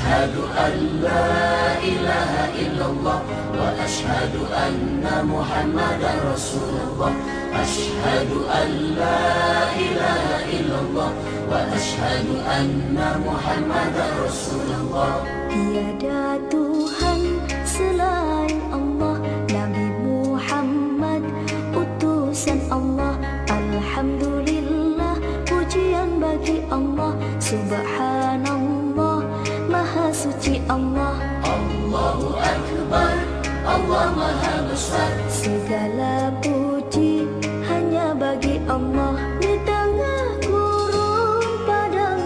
أشهد أن لا إله إلا الله وأشهد أن محمدا رسول الله أشهد أن لا إله إلا الله وأشهد أن محمدا رسول الله. Tiada Tuhan selain Allah, Nabi Muhammad utusan Allah. Alhamdulillah, pujian bagi Allah. Subhanallah, Maha suci Allah. Allahu Akbar, Allah Maha besar. Segala puji hanya bagi Allah. Di tengah gurun padang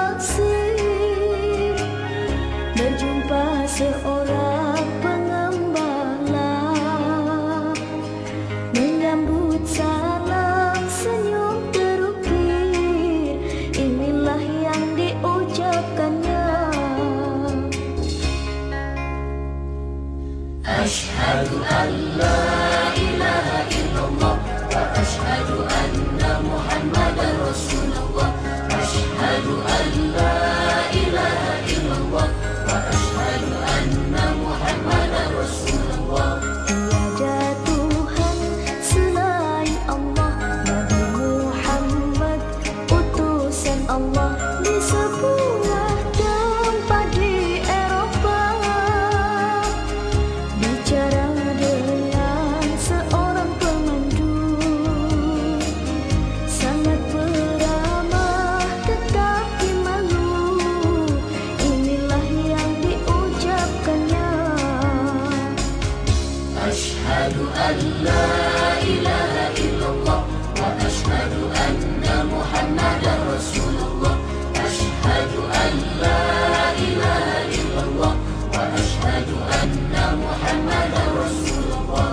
pasir berjumpa seorang pengembala, menyambut salam senyum terukir. Inilah yang diucapkannya. Asyhadu an la ilaha illallah wa asyhadu anna Muhammadan Rasulullah. Asyhadu an la ilaha illallah wa asyhadu anna Muhammadan Rasulullah. Tiada Tuhan selain Allah, Nabi Muhammad utusan Allah. Di sebuah tempat di Eropah, bicara dengan seorang pemandu, sangat beramah tetapi malu. Inilah yang diucapkannya. Asyhadu an la ilaha illallah wa asyhadu anna Muhammadan Rasulullah. Asyhadu an la ilaha illallah wa asyhadu anna Muhammadan Rasulullah.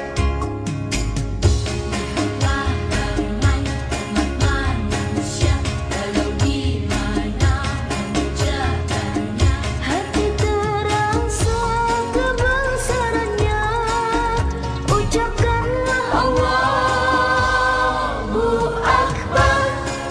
Hati terasa kebesarannya, ucapkanlah Allahu Akbar.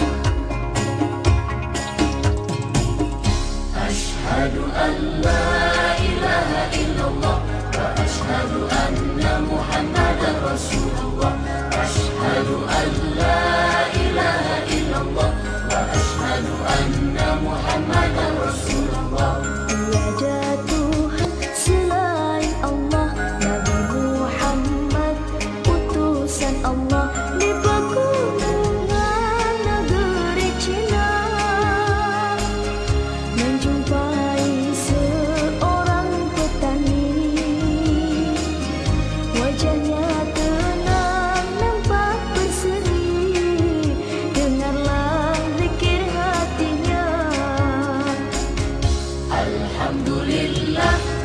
Asyhadu an la ilaha illallah wa asyhadu anna Muhammadan Rasulullah. Asyhadu an la ilaha illallah wa asyhadu anna Muhammadan Rasulullah. Tiada Tuhan selain Allah, Nabi Muhammad utusan Allah. Di pegunungan negeri Cina, menjumpai seorang petani. Wajahnya tenang, nampak berseri. Dengarlah zikir hatinya. Alhamdulillah